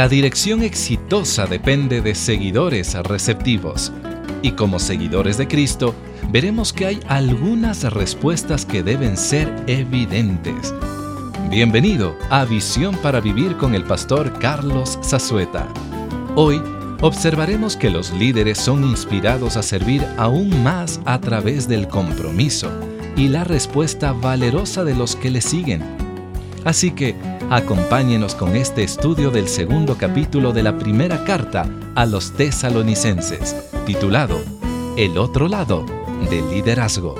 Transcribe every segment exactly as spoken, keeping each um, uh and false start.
La dirección exitosa depende de seguidores receptivos. Y como seguidores de Cristo, veremos que hay algunas respuestas que deben ser evidentes. Bienvenido a Visión para Vivir con el pastor Carlos Zazueta. Hoy observaremos que los líderes son inspirados a servir aún más a través del compromiso y la respuesta valerosa de los que le siguen. Así que acompáñenos con este estudio del segundo capítulo de la primera carta a los tesalonicenses, titulado El otro lado del liderazgo.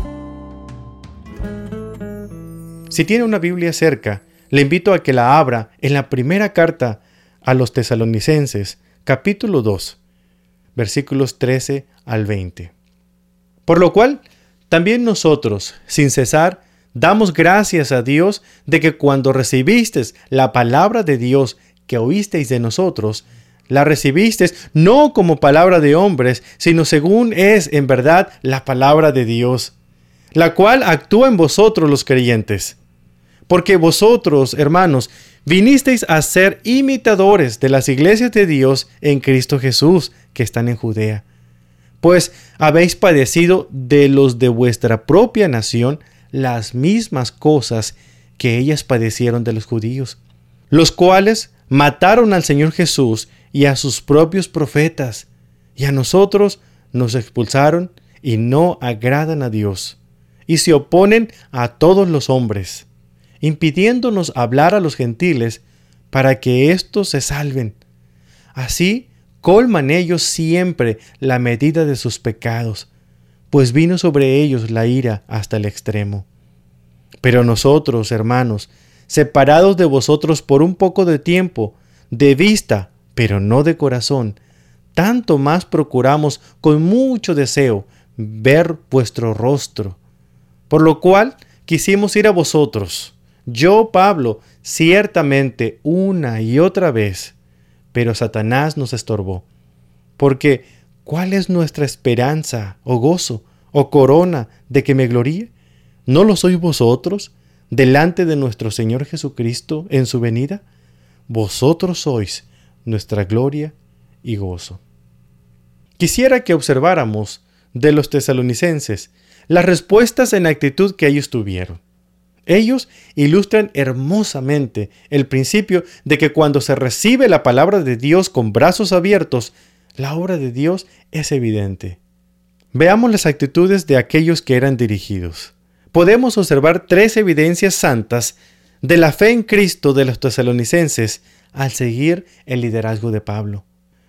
Si tiene una Biblia cerca, le invito a que la abra en la primera carta a los tesalonicenses, capítulo dos, versículos trece al veinte. Por lo cual, también nosotros, sin cesar, damos gracias a Dios de que cuando recibisteis la palabra de Dios que oísteis de nosotros, la recibisteis no como palabra de hombres, sino según es en verdad la palabra de Dios, la cual actúa en vosotros los creyentes. Porque vosotros, hermanos, vinisteis a ser imitadores de las iglesias de Dios en Cristo Jesús, que están en Judea. Pues habéis padecido de los de vuestra propia nación las mismas cosas que ellas padecieron de los judíos, los cuales mataron al Señor Jesús y a sus propios profetas, y a nosotros nos expulsaron y no agradan a Dios, y se oponen a todos los hombres, impidiéndonos hablar a los gentiles para que éstos se salven. Así colman ellos siempre la medida de sus pecados, pues vino sobre ellos la ira hasta el extremo. Pero nosotros, hermanos, separados de vosotros por un poco de tiempo, de vista, pero no de corazón, tanto más procuramos con mucho deseo ver vuestro rostro. Por lo cual quisimos ir a vosotros, yo, Pablo, ciertamente una y otra vez, pero Satanás nos estorbó. Porque, ¿cuál es nuestra esperanza, o gozo, o corona de que me gloríe? ¿No lo sois vosotros, delante de nuestro Señor Jesucristo en su venida? Vosotros sois nuestra gloria y gozo. Quisiera que observáramos de los tesalonicenses las respuestas en actitud que ellos tuvieron. Ellos ilustran hermosamente el principio de que cuando se recibe la palabra de Dios con brazos abiertos, la obra de Dios es evidente. Veamos las actitudes de aquellos que eran dirigidos. Podemos observar tres evidencias santas de la fe en Cristo de los tesalonicenses al seguir el liderazgo de Pablo.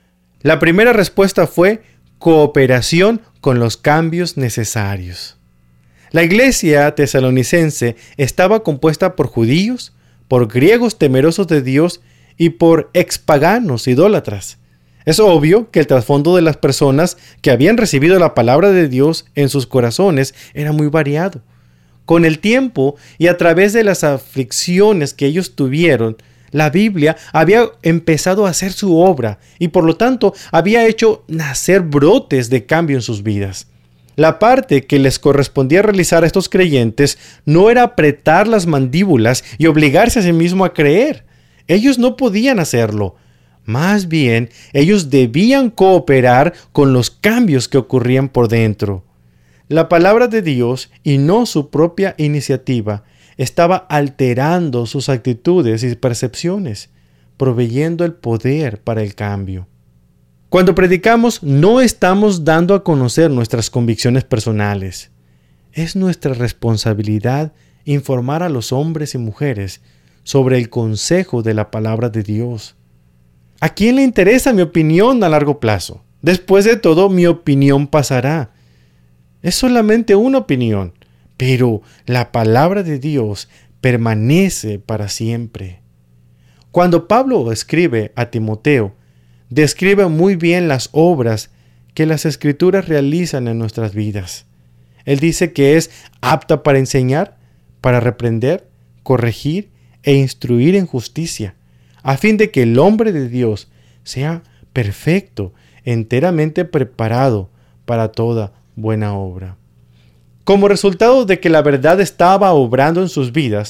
La primera respuesta fue cooperación con los cambios necesarios. La iglesia tesalonicense estaba compuesta por judíos, por griegos temerosos de Dios y por expaganos idólatras. Es obvio que el trasfondo de las personas que habían recibido la palabra de Dios en sus corazones era muy variado. Con el tiempo y a través de las aflicciones que ellos tuvieron, la Biblia había empezado a hacer su obra y por lo tanto había hecho nacer brotes de cambio en sus vidas. La parte que les correspondía realizar a estos creyentes no era apretar las mandíbulas y obligarse a sí mismo a creer. Ellos no podían hacerlo. Más bien, ellos debían cooperar con los cambios que ocurrían por dentro. La palabra de Dios, y no su propia iniciativa, estaba alterando sus actitudes y percepciones, proveyendo el poder para el cambio. Cuando predicamos, no estamos dando a conocer nuestras convicciones personales. Es nuestra responsabilidad informar a los hombres y mujeres sobre el consejo de la palabra de Dios. ¿A quién le interesa mi opinión a largo plazo? Después de todo, mi opinión pasará. Es solamente una opinión, pero la palabra de Dios permanece para siempre. Cuando Pablo escribe a Timoteo, describe muy bien las obras que las Escrituras realizan en nuestras vidas. Él dice que es apta para enseñar, para reprender, corregir e instruir en justicia, a fin de que el hombre de Dios sea perfecto, enteramente preparado para toda buena obra. Como resultado de que la verdad estaba obrando en sus vidas,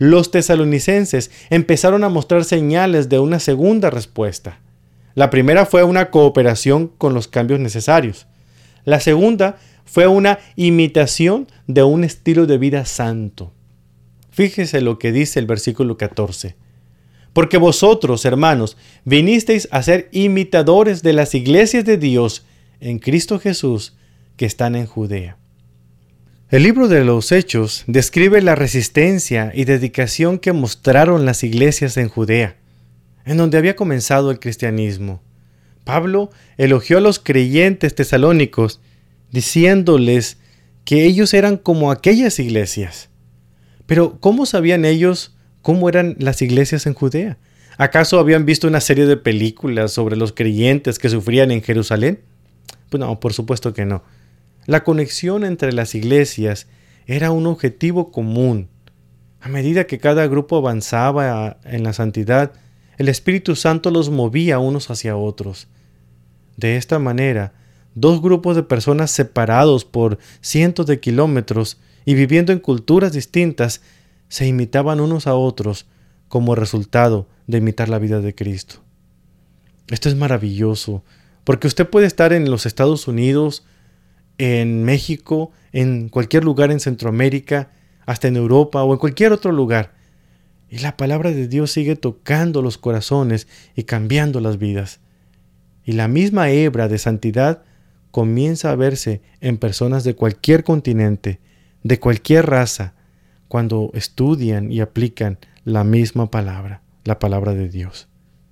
los tesalonicenses empezaron a mostrar señales de una segunda respuesta. La primera fue una cooperación con los cambios necesarios. La segunda fue una imitación de un estilo de vida santo. Fíjese lo que dice el versículo catorce. Porque vosotros, hermanos, vinisteis a ser imitadores de las iglesias de Dios en Cristo Jesús que están en Judea. El libro de los Hechos describe la resistencia y dedicación que mostraron las iglesias en Judea, en donde había comenzado el cristianismo. Pablo elogió a los creyentes tesalónicos, diciéndoles que ellos eran como aquellas iglesias. Pero, ¿cómo sabían ellos cómo eran las iglesias en Judea? ¿Acaso habían visto una serie de películas sobre los creyentes que sufrían en Jerusalén? Pues no, por supuesto que no. La conexión entre las iglesias era un objetivo común. A medida que cada grupo avanzaba en la santidad, el Espíritu Santo los movía unos hacia otros. De esta manera, dos grupos de personas separados por cientos de kilómetros y viviendo en culturas distintas, se imitaban unos a otros como resultado de imitar la vida de Cristo. Esto es maravilloso, porque usted puede estar en los Estados Unidos, en México, en cualquier lugar en Centroamérica, hasta en Europa o en cualquier otro lugar, y la palabra de Dios sigue tocando los corazones y cambiando las vidas. Y la misma hebra de santidad comienza a verse en personas de cualquier continente, de cualquier raza, cuando estudian y aplican la misma palabra, la palabra de Dios.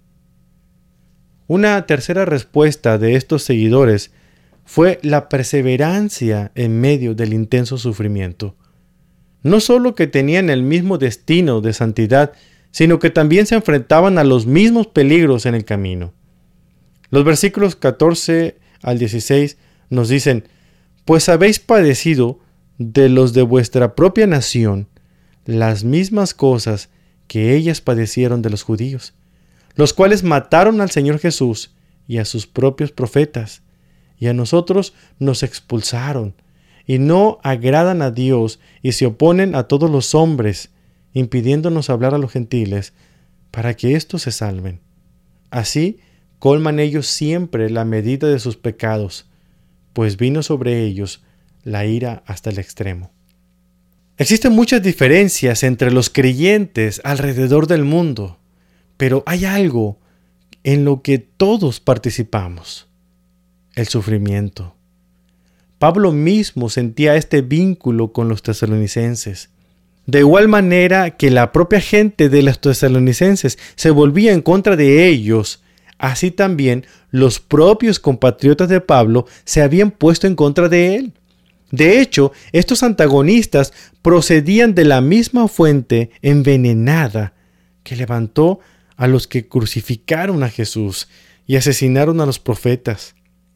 Una tercera respuesta de estos seguidores fue la perseverancia en medio del intenso sufrimiento. No solo que tenían el mismo destino de santidad, sino que también se enfrentaban a los mismos peligros en el camino. Los versículos catorce al dieciséis nos dicen: pues habéis padecido de los de vuestra propia nación las mismas cosas que ellas padecieron de los judíos, los cuales mataron al Señor Jesús y a sus propios profetas, y a nosotros nos expulsaron, y no agradan a Dios y se oponen a todos los hombres, impidiéndonos hablar a los gentiles, para que éstos se salven. Así colman ellos siempre la medida de sus pecados, pues vino sobre ellos la ira hasta el extremo. Existen muchas diferencias entre los creyentes alrededor del mundo, pero hay algo en lo que todos participamos: el sufrimiento. Pablo mismo sentía este vínculo con los tesalonicenses. De igual manera que la propia gente de los tesalonicenses se volvía en contra de ellos, así también los propios compatriotas de Pablo se habían puesto en contra de él. De hecho, estos antagonistas procedían de la misma fuente envenenada que levantó a los que crucificaron a Jesús y asesinaron a los profetas.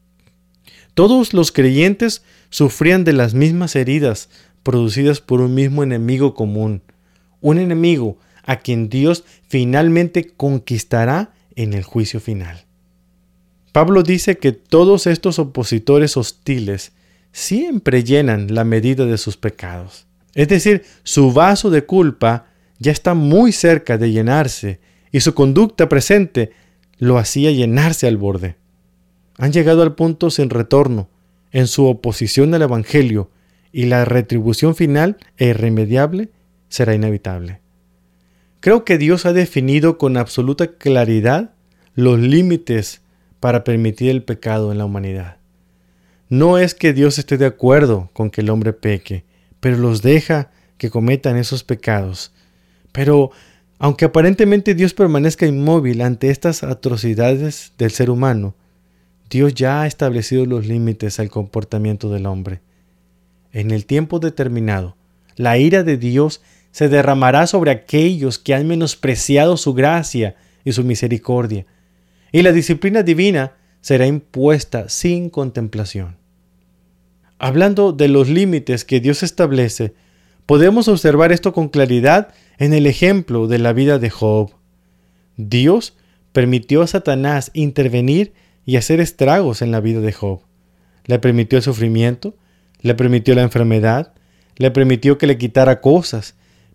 Todos los creyentes sufrían de las mismas heridas producidas por un mismo enemigo común, un enemigo a quien Dios finalmente conquistará en el juicio final. Pablo dice que todos estos opositores hostiles siempre llenan la medida de sus pecados. Es decir, su vaso de culpa ya está muy cerca de llenarse y su conducta presente lo hacía llenarse al borde. Han llegado al punto sin retorno en su oposición al Evangelio y la retribución final e irremediable será inevitable. Creo que Dios ha definido con absoluta claridad los límites para permitir el pecado en la humanidad. No es que Dios esté de acuerdo con que el hombre peque, pero los deja que cometan esos pecados. Pero, aunque aparentemente Dios permanezca inmóvil ante estas atrocidades del ser humano, Dios ya ha establecido los límites al comportamiento del hombre. En el tiempo determinado, la ira de Dios se derramará sobre aquellos que han menospreciado su gracia y su misericordia, y la disciplina divina será impuesta sin contemplación. Hablando de los límites que Dios establece, podemos observar esto con claridad en el ejemplo de la vida de Job. Dios permitió a Satanás intervenir y hacer estragos en la vida de Job. Le permitió el sufrimiento, le permitió la enfermedad, le permitió que le quitara cosas,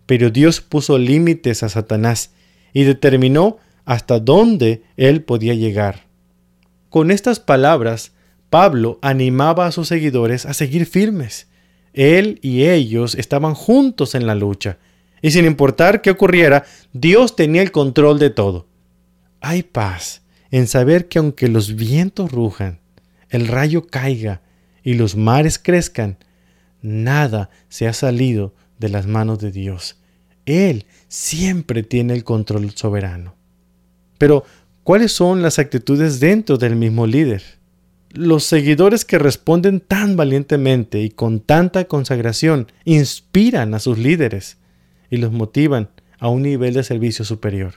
pero Dios puso límites a Satanás y determinó hasta dónde él podía llegar. Con estas palabras, Pablo animaba a sus seguidores a seguir firmes. Él y ellos estaban juntos en la lucha, y sin importar qué ocurriera, Dios tenía el control de todo. Hay paz en saber que aunque los vientos rujan, el rayo caiga y los mares crezcan, nada se ha salido de las manos de Dios. Él siempre tiene el control soberano. Pero, ¿cuáles son las actitudes dentro del mismo líder? Los seguidores que responden tan valientemente y con tanta consagración inspiran a sus líderes y los motivan a un nivel de servicio superior.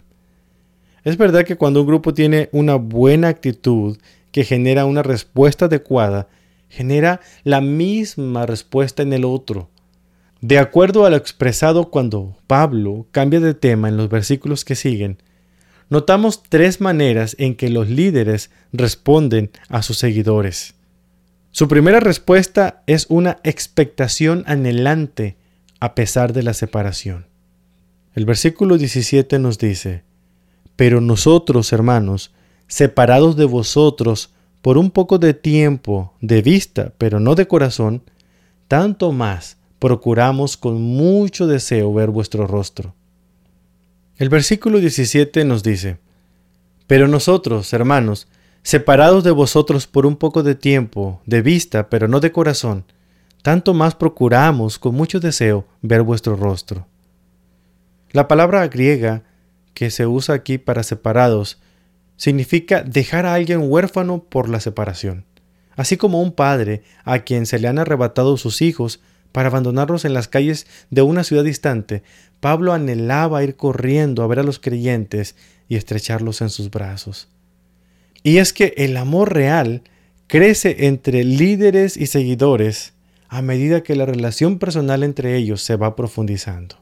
Es verdad que cuando un grupo tiene una buena actitud que genera una respuesta adecuada, genera la misma respuesta en el otro. De acuerdo a lo expresado cuando Pablo cambia de tema en los versículos que siguen, notamos tres maneras en que los líderes responden a sus seguidores. Su primera respuesta es una expectación anhelante a pesar de la separación. El versículo diecisiete nos dice: Pero nosotros, hermanos, separados de vosotros por un poco de tiempo, de vista, pero no de corazón, tanto más procuramos con mucho deseo ver vuestro rostro. El versículo diecisiete nos dice: Pero nosotros, hermanos, separados de vosotros por un poco de tiempo, de vista, pero no de corazón, tanto más procuramos con mucho deseo ver vuestro rostro. La palabra griega que se usa aquí para separados significa dejar a alguien huérfano por la separación, así como un padre a quien se le han arrebatado sus hijos para abandonarlos en las calles de una ciudad distante. Pablo anhelaba ir corriendo a ver a los creyentes y estrecharlos en sus brazos. Y es que el amor real crece entre líderes y seguidores a medida que la relación personal entre ellos se va profundizando.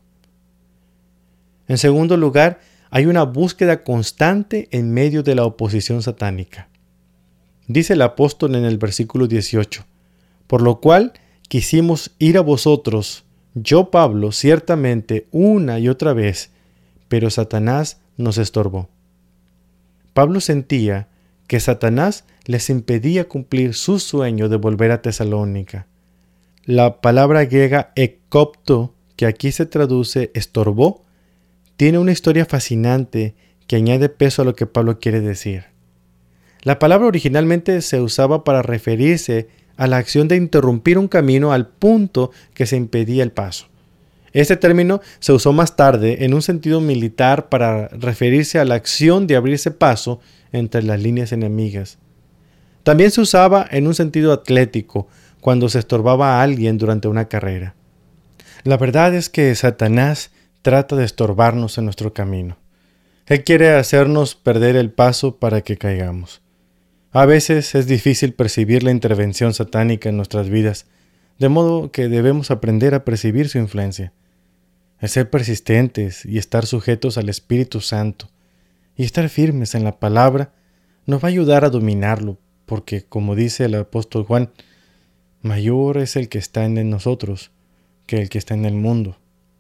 En segundo lugar, hay una búsqueda constante en medio de la oposición satánica. Dice el apóstol en el versículo dieciocho: Por lo cual quisimos ir a vosotros, yo Pablo, ciertamente una y otra vez, pero Satanás nos estorbó. Pablo sentía que Satanás les impedía cumplir su sueño de volver a Tesalónica. La palabra griega ekopto, que aquí se traduce estorbó, tiene una historia fascinante que añade peso a lo que Pablo quiere decir. La palabra originalmente se usaba para referirse a la acción de interrumpir un camino al punto que se impedía el paso. Este término se usó más tarde en un sentido militar para referirse a la acción de abrirse paso entre las líneas enemigas. También se usaba en un sentido atlético, cuando se estorbaba a alguien durante una carrera. La verdad es que Satanás trata de estorbarnos en nuestro camino. Él quiere hacernos perder el paso para que caigamos. A veces es difícil percibir la intervención satánica en nuestras vidas, de modo que debemos aprender a percibir su influencia. El ser persistentes y estar sujetos al Espíritu Santo y estar firmes en la palabra nos va a ayudar a dominarlo, porque, como dice el apóstol Juan, mayor es el que está en nosotros que el que está en el mundo.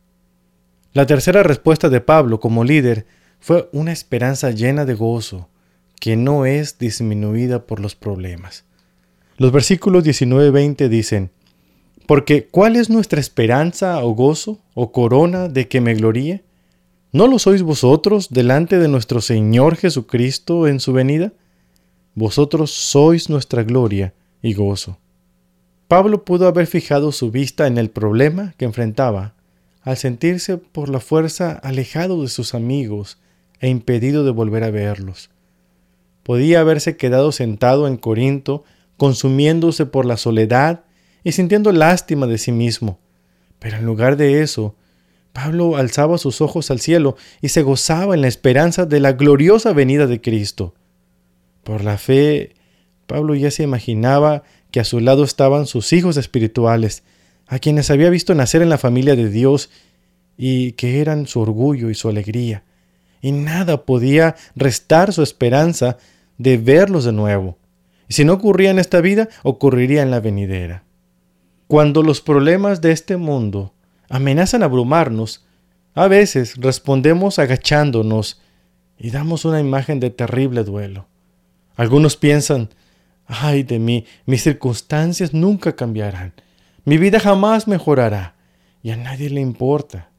La tercera respuesta de Pablo como líder fue una esperanza llena de gozo, que no es disminuida por los problemas. Los versículos diecinueve y veinte dicen: Porque ¿cuál es nuestra esperanza o gozo o corona de que me gloríe? ¿No lo sois vosotros delante de nuestro Señor Jesucristo en su venida? Vosotros sois nuestra gloria y gozo. Pablo pudo haber fijado su vista en el problema que enfrentaba, al sentirse por la fuerza alejado de sus amigos e impedido de volver a verlos. Podía haberse quedado sentado en Corinto, consumiéndose por la soledad y sintiendo lástima de sí mismo. Pero en lugar de eso, Pablo alzaba sus ojos al cielo y se gozaba en la esperanza de la gloriosa venida de Cristo. Por la fe, Pablo ya se imaginaba que a su lado estaban sus hijos espirituales, a quienes había visto nacer en la familia de Dios y que eran su orgullo y su alegría, y nada podía restar su esperanza de verlos de nuevo. Y si no ocurría en esta vida, ocurriría en la venidera. Cuando los problemas de este mundo amenazan abrumarnos, A veces respondemos agachándonos y damos una imagen de terrible duelo. Algunos piensan, ay de mí, mis circunstancias nunca cambiarán, mi vida jamás mejorará y a nadie le importa.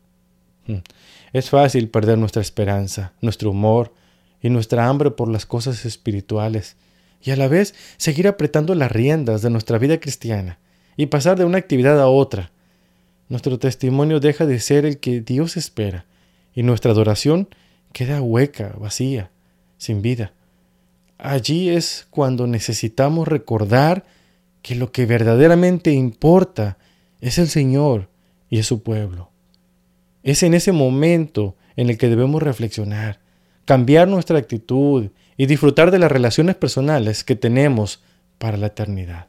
Es fácil perder nuestra esperanza, nuestro humor y nuestra hambre por las cosas espirituales y a la vez seguir apretando las riendas de nuestra vida cristiana y pasar de una actividad a otra. Nuestro testimonio deja de ser el que Dios espera y nuestra adoración queda hueca, vacía, sin vida. Allí es cuando necesitamos recordar que lo que verdaderamente importa es el Señor y es su pueblo. Es en ese momento en el que debemos reflexionar, cambiar nuestra actitud y disfrutar de las relaciones personales que tenemos para la eternidad.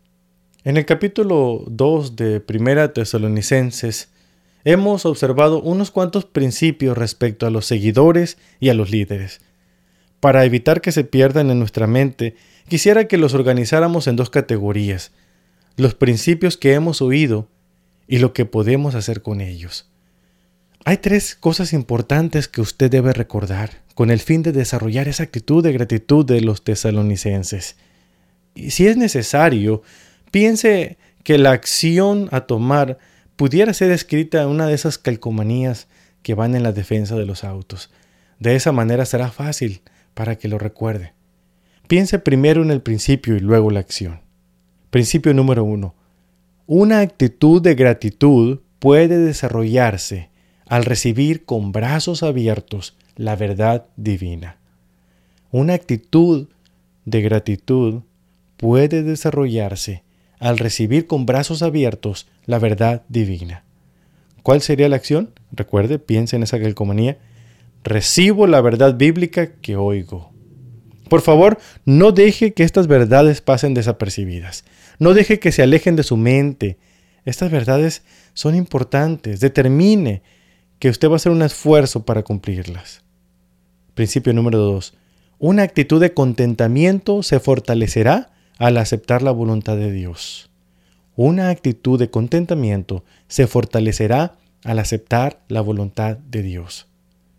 En el capítulo dos de Primera Tesalonicenses hemos observado unos cuantos principios respecto a los seguidores y a los líderes. Para evitar que se pierdan en nuestra mente, quisiera que los organizáramos en dos categorías: los principios que hemos oído y lo que podemos hacer con ellos. Hay tres cosas importantes que usted debe recordar con el fin de desarrollar esa actitud de gratitud de los tesalonicenses. Y si es necesario, piense que la acción a tomar pudiera ser escrita en una de esas calcomanías que van en la defensa de los autos. De esa manera será fácil para que lo recuerde. Piense primero en el principio y luego la acción. Principio número uno. Una actitud de gratitud puede desarrollarse al recibir con brazos abiertos la verdad divina. Una actitud de gratitud puede desarrollarse al recibir con brazos abiertos la verdad divina. ¿Cuál sería la acción? Recuerde, piense en esa calcomanía. Recibo la verdad bíblica que oigo. Por favor, no deje que estas verdades pasen desapercibidas. No deje que se alejen de su mente. Estas verdades son importantes. Determine que usted va a hacer un esfuerzo para cumplirlas. Principio número dos. Una actitud de contentamiento se fortalecerá al aceptar la voluntad de Dios. Una actitud de contentamiento se fortalecerá al aceptar la voluntad de Dios.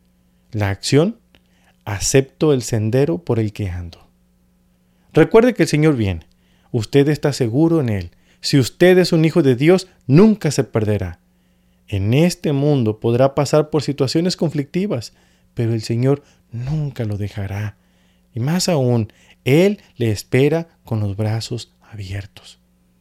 La acción: acepto el sendero por el que ando. Recuerde que el Señor viene. Usted está seguro en Él. Si usted es un hijo de Dios, nunca se perderá. En este mundo podrá pasar por situaciones conflictivas, pero el Señor nunca lo dejará. Y más aún, Él le espera con los brazos abiertos.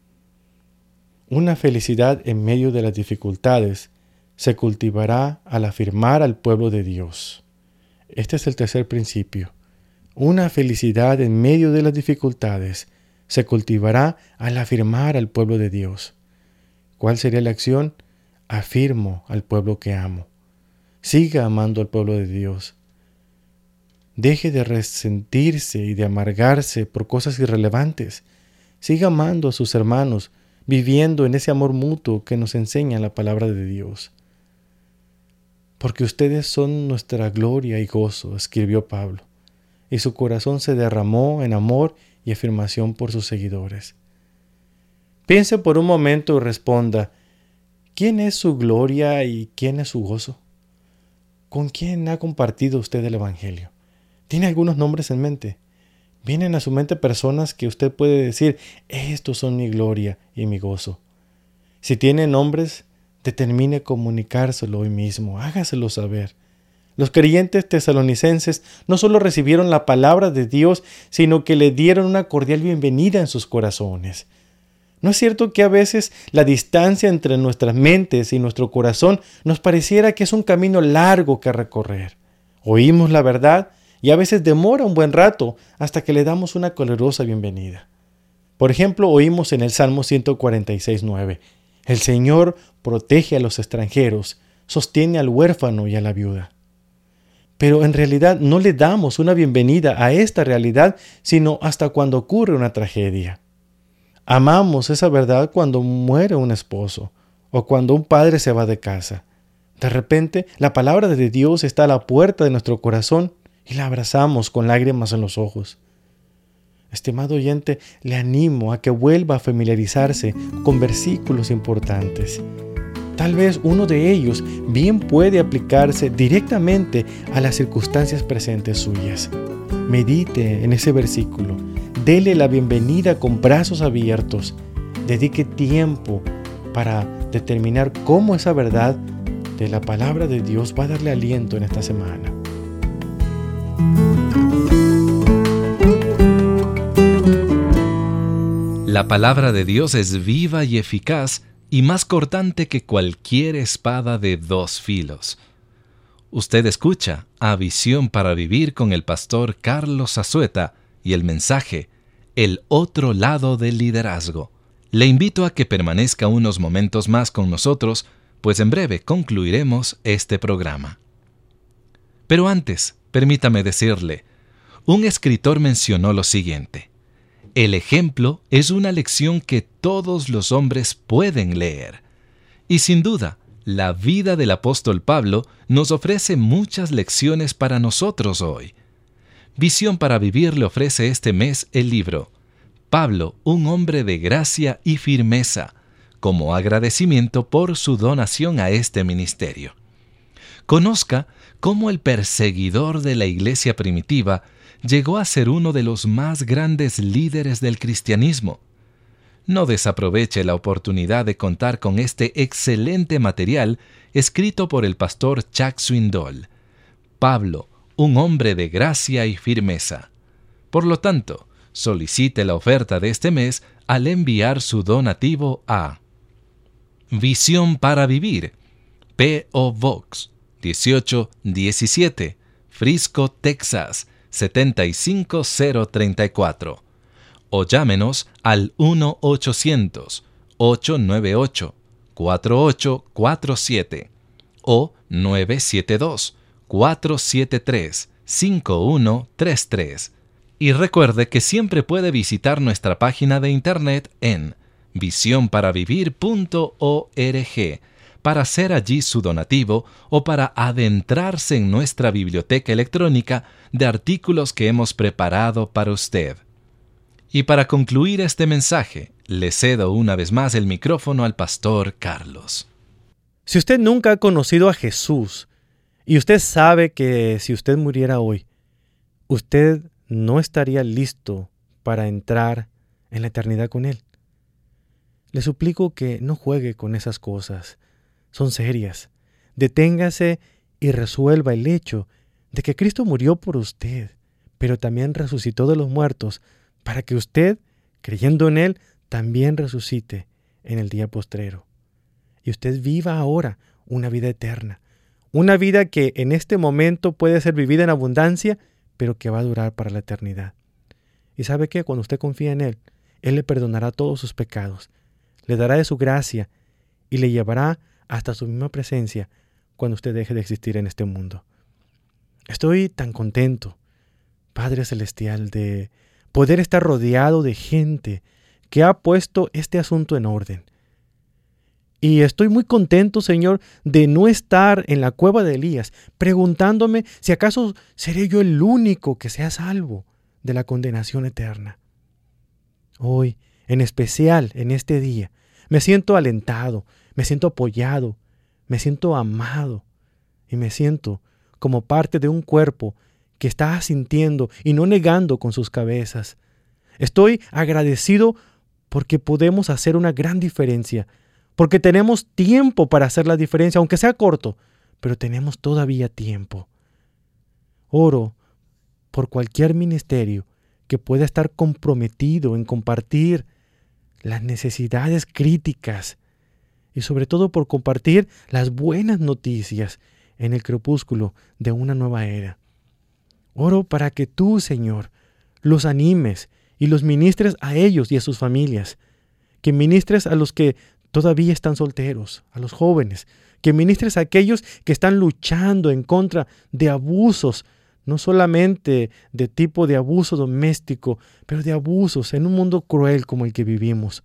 Una felicidad en medio de las dificultades se cultivará al afirmar al pueblo de Dios. Este es el tercer principio. Una felicidad en medio de las dificultades se cultivará al afirmar al pueblo de Dios. ¿Cuál sería la acción? Afirmo al pueblo que amo. Siga amando al pueblo de Dios. Deje de resentirse y de amargarse por cosas irrelevantes. Siga amando a sus hermanos, viviendo en ese amor mutuo que nos enseña la palabra de Dios. Porque ustedes son nuestra gloria y gozo, escribió Pablo, y su corazón se derramó en amor y afirmación por sus seguidores. Piense por un momento y responda: ¿quién es su gloria y quién es su gozo? ¿Con quién ha compartido usted el Evangelio? ¿Tiene algunos nombres en mente? ¿Vienen a su mente personas que usted puede decir: estos son mi gloria y mi gozo? Si tiene nombres, determine comunicárselo hoy mismo, hágaselo saber. Los creyentes tesalonicenses no solo recibieron la palabra de Dios, sino que le dieron una cordial bienvenida en sus corazones. ¿No es cierto que a veces la distancia entre nuestras mentes y nuestro corazón nos pareciera que es un camino largo que recorrer? Oímos la verdad y a veces demora un buen rato hasta que le damos una calurosa bienvenida. Por ejemplo, oímos en el Salmo ciento cuarenta y seis, nueve: el Señor protege a los extranjeros, sostiene al huérfano y a la viuda. Pero en realidad no le damos una bienvenida a esta realidad, sino hasta cuando ocurre una tragedia. Amamos esa verdad cuando muere un esposo o cuando un padre se va de casa. De repente, la palabra de Dios está a la puerta de nuestro corazón y la abrazamos con lágrimas en los ojos. Estimado oyente, le animo a que vuelva a familiarizarse con versículos importantes. Tal vez uno de ellos bien puede aplicarse directamente a las circunstancias presentes suyas. Medite en ese versículo. Dele la bienvenida con brazos abiertos. Dedique tiempo para determinar cómo esa verdad de la palabra de Dios va a darle aliento en esta semana. La palabra de Dios es viva y eficaz y más cortante que cualquier espada de dos filos. Usted escucha a Visión para Vivir con el pastor Carlos Azueta y el mensaje El otro lado del liderazgo. Le invito a que permanezca unos momentos más con nosotros, pues en breve concluiremos este programa. Pero antes, permítame decirle, un escritor mencionó lo siguiente: el ejemplo es una lección que todos los hombres pueden leer. Y sin duda, la vida del apóstol Pablo nos ofrece muchas lecciones para nosotros hoy. Visión para Vivir le ofrece este mes el libro Pablo, un hombre de gracia y firmeza, como agradecimiento por su donación a este ministerio. Conozca cómo el perseguidor de la iglesia primitiva llegó a ser uno de los más grandes líderes del cristianismo. No desaproveche la oportunidad de contar con este excelente material escrito por el pastor Chuck Swindoll. Pablo, un hombre de gracia y firmeza. Por lo tanto, solicite la oferta de este mes al enviar su donativo a Visión para Vivir, P O Box dieciocho diecisiete, Frisco, Texas setenta y cinco mil treinta y cuatro, o llámenos al uno ochocientos, ocho nueve ocho, cuatro ocho cuatro siete o nueve siete dos, cuatro siete tres, cinco uno tres tres. Y recuerde que siempre puede visitar nuestra página de internet en visión para vivir punto org para hacer allí su donativo o para adentrarse en nuestra biblioteca electrónica de artículos que hemos preparado para usted. Y para concluir este mensaje, le cedo una vez más el micrófono al pastor Carlos. Si usted nunca ha conocido a Jesús y usted sabe que si usted muriera hoy, usted no estaría listo para entrar en la eternidad con Él, le suplico que no juegue con esas cosas. Son serias. Deténgase y resuelva el hecho de que Cristo murió por usted, pero también resucitó de los muertos para que usted, creyendo en Él, también resucite en el día postrero. Y usted viva ahora una vida eterna, una vida que en este momento puede ser vivida en abundancia, pero que va a durar para la eternidad. ¿Y sabe qué? Cuando usted confía en Él, Él le perdonará todos sus pecados, le dará de su gracia y le llevará hasta su misma presencia cuando usted deje de existir en este mundo. Estoy tan contento, Padre Celestial, de poder estar rodeado de gente que ha puesto este asunto en orden. Y estoy muy contento, Señor, de no estar en la cueva de Elías, preguntándome si acaso seré yo el único que sea salvo de la condenación eterna. Hoy, en especial en este día, me siento alentado, me siento apoyado, me siento amado y me siento como parte de un cuerpo que está asintiendo y no negando con sus cabezas. Estoy agradecido porque podemos hacer una gran diferencia, porque tenemos tiempo para hacer la diferencia, aunque sea corto, pero tenemos todavía tiempo. Oro por cualquier ministerio que pueda estar comprometido en compartir las necesidades críticas y sobre todo por compartir las buenas noticias en el crepúsculo de una nueva era. Oro para que tú, Señor, los animes y los ministres a ellos y a sus familias, que ministres a los que todavía están solteros, a los jóvenes, que ministres a aquellos que están luchando en contra de abusos, no solamente de tipo de abuso doméstico, pero de abusos en un mundo cruel como el que vivimos.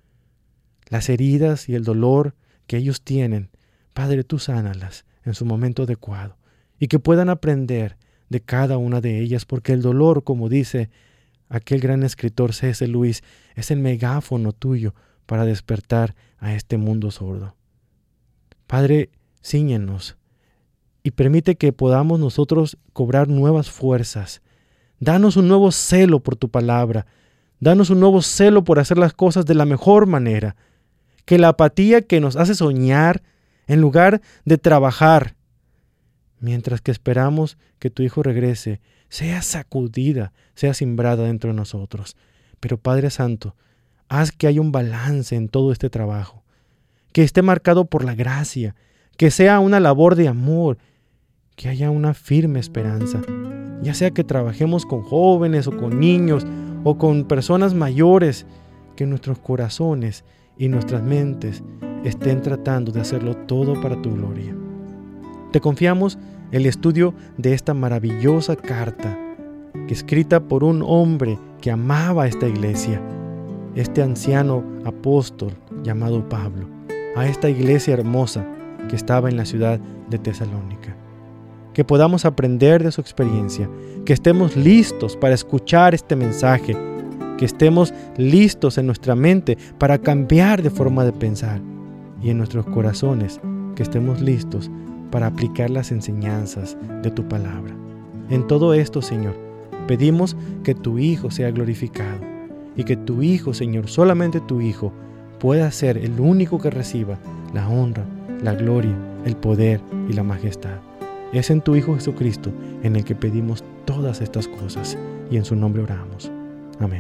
Las heridas y el dolor que ellos tienen, Padre, tú sánalas en su momento adecuado y que puedan aprender de cada una de ellas, porque el dolor, como dice aquel gran escritor C S Lewis, es el megáfono tuyo para despertar a este mundo sordo. Padre, cíñenos y permite que podamos nosotros cobrar nuevas fuerzas. Danos un nuevo celo por tu palabra. Danos un nuevo celo por hacer las cosas de la mejor manera. Que la apatía que nos hace soñar, en lugar de trabajar, mientras que esperamos que tu Hijo regrese, sea sacudida, sea simbrada dentro de nosotros. Pero Padre Santo, haz que haya un balance en todo este trabajo, que esté marcado por la gracia, que sea una labor de amor, que haya una firme esperanza, ya sea que trabajemos con jóvenes o con niños o con personas mayores, que nuestros corazones y nuestras mentes estén tratando de hacerlo todo para tu gloria. Te confiamos el estudio de esta maravillosa carta, que escrita por un hombre que amaba a esta iglesia, este anciano apóstol llamado Pablo, a esta iglesia hermosa que estaba en la ciudad de Tesalónica. Que podamos aprender de su experiencia, que estemos listos para escuchar este mensaje, que estemos listos en nuestra mente para cambiar de forma de pensar, y en nuestros corazones que estemos listos para aplicar las enseñanzas de tu palabra. En todo esto, Señor, pedimos que tu Hijo sea glorificado y que tu Hijo, Señor, solamente tu Hijo, pueda ser el único que reciba la honra, la gloria, el poder y la majestad. Es en tu Hijo Jesucristo en el que pedimos todas estas cosas y en su nombre oramos. Amén.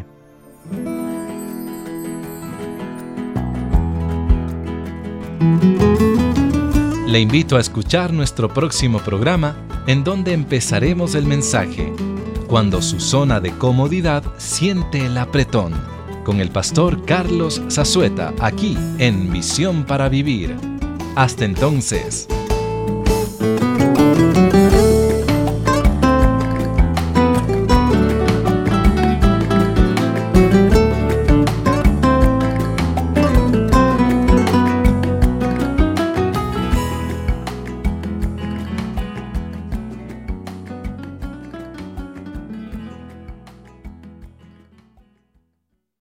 Le invito a escuchar nuestro próximo programa, en donde empezaremos el mensaje Cuando su zona de comodidad siente el apretón, con el pastor Carlos Zazueta, aquí en Visión para Vivir. Hasta entonces.